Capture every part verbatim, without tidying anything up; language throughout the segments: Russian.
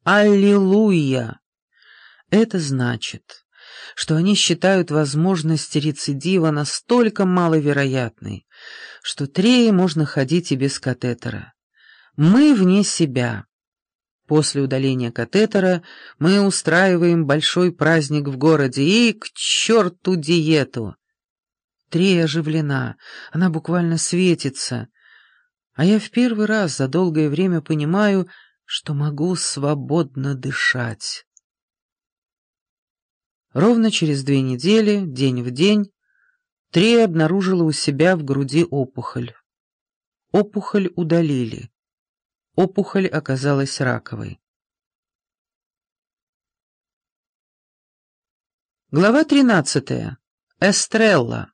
Аллилуйя! Это значит, что они считают возможность рецидива настолько маловероятной, что Трее можно ходить и без катетера. Мы вне себя. После удаления катетера мы устраиваем большой праздник в городе и к черту диету. Трея оживлена, она буквально светится, а я в первый раз за долгое время понимаю, что могу свободно дышать. Ровно через две недели, день в день, Трея обнаружила у себя в груди опухоль. Опухоль удалили. Опухоль оказалась раковой. Глава тринадцатая. Эстрелла.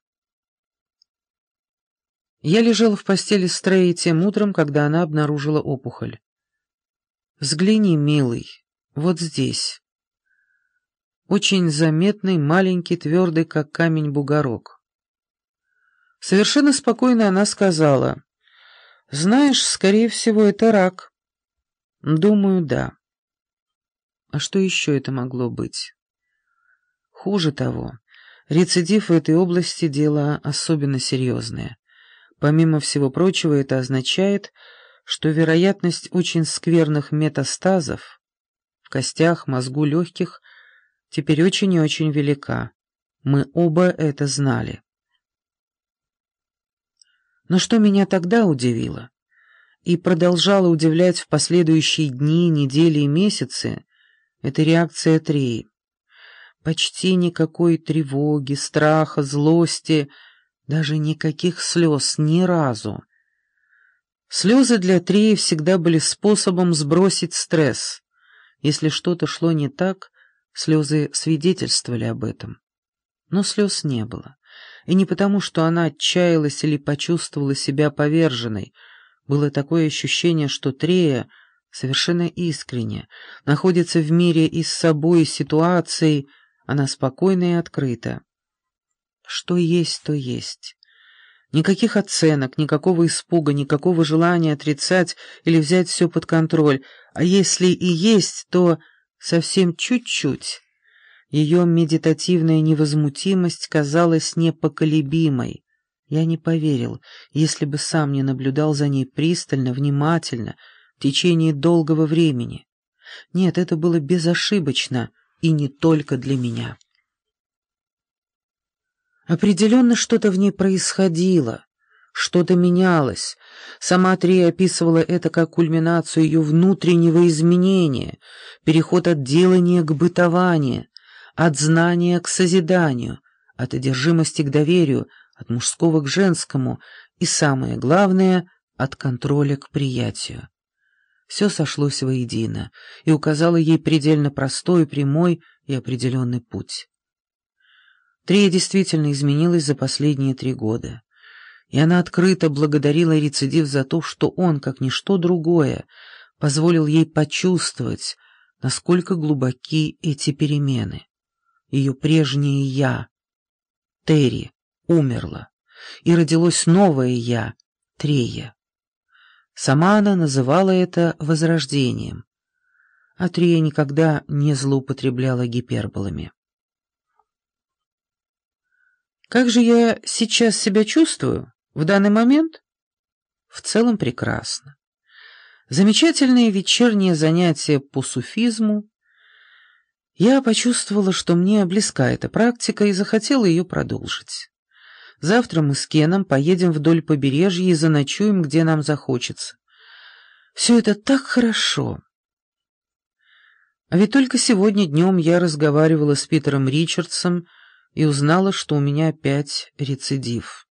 Я лежала в постели с Треей тем утром, когда она обнаружила опухоль. «Взгляни, милый, вот здесь». Очень заметный, маленький, твердый, как камень, бугорок. Совершенно спокойно она сказала: «Знаешь, скорее всего, это рак». «Думаю, да». А что еще это могло быть? Хуже того, рецидив в этой области — дело особенно серьезное. Помимо всего прочего, это означает, что вероятность очень скверных метастазов в костях, мозгу, легких теперь очень и очень велика. Мы оба это знали. Но что меня тогда удивило и продолжало удивлять в последующие дни, недели и месяцы, это реакция Треи. Почти никакой тревоги, страха, злости, даже никаких слез, ни разу. Слезы для Треи всегда были способом сбросить стресс. Если что-то шло не так, слезы свидетельствовали об этом. Но слез не было. И не потому, что она отчаялась или почувствовала себя поверженной. Было такое ощущение, что Трея совершенно искренне находится в мире и с собой, и с ситуацией. Она спокойна и открыта. Что есть, то есть. Никаких оценок, никакого испуга, никакого желания отрицать или взять все под контроль. А если и есть, то совсем чуть-чуть. Ее медитативная невозмутимость казалась непоколебимой. Я не поверил, если бы сам не наблюдал за ней пристально, внимательно, в течение долгого времени. Нет, это было безошибочно, и не только для меня. Определенно что-то в ней происходило, что-то менялось. Сама Трея описывала это как кульминацию ее внутреннего изменения, переход от делания к бытованию, от знания к созиданию, от одержимости к доверию, от мужского к женскому и, самое главное, от контроля к приятию. Все сошлось воедино и указало ей предельно простой, прямой и определенный путь. Трея действительно изменилась за последние три года, и она открыто благодарила рецидив за то, что он, как ничто другое, позволил ей почувствовать, насколько глубоки эти перемены. Ее прежнее «я», Терри, умерла, и родилось новое «я», Трея. Сама она называла это возрождением, а Трея никогда не злоупотребляла гиперболами. Как же я сейчас себя чувствую в данный момент? В целом прекрасно. Замечательные вечерние занятия по суфизму. Я почувствовала, что мне близка эта практика, и захотела ее продолжить. Завтра мы с Кеном поедем вдоль побережья и заночуем, где нам захочется. Все это так хорошо. А ведь только сегодня днем я разговаривала с Питером Ричардсом и узнала, что у меня опять рецидив.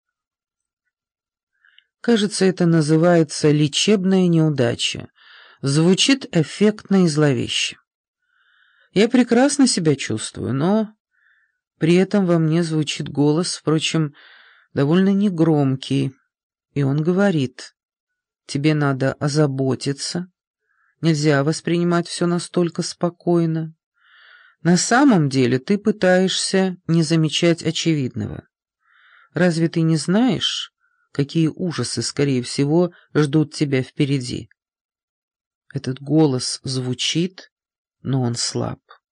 Кажется, это называется лечебная неудача. Звучит эффектно и зловеще. Я прекрасно себя чувствую, но при этом во мне звучит голос, впрочем, довольно негромкий, и он говорит: «Тебе надо озаботиться, нельзя воспринимать все настолько спокойно. На самом деле ты пытаешься не замечать очевидного. Разве ты не знаешь, какие ужасы, скорее всего, ждут тебя впереди?» Этот голос звучит, но он слаб.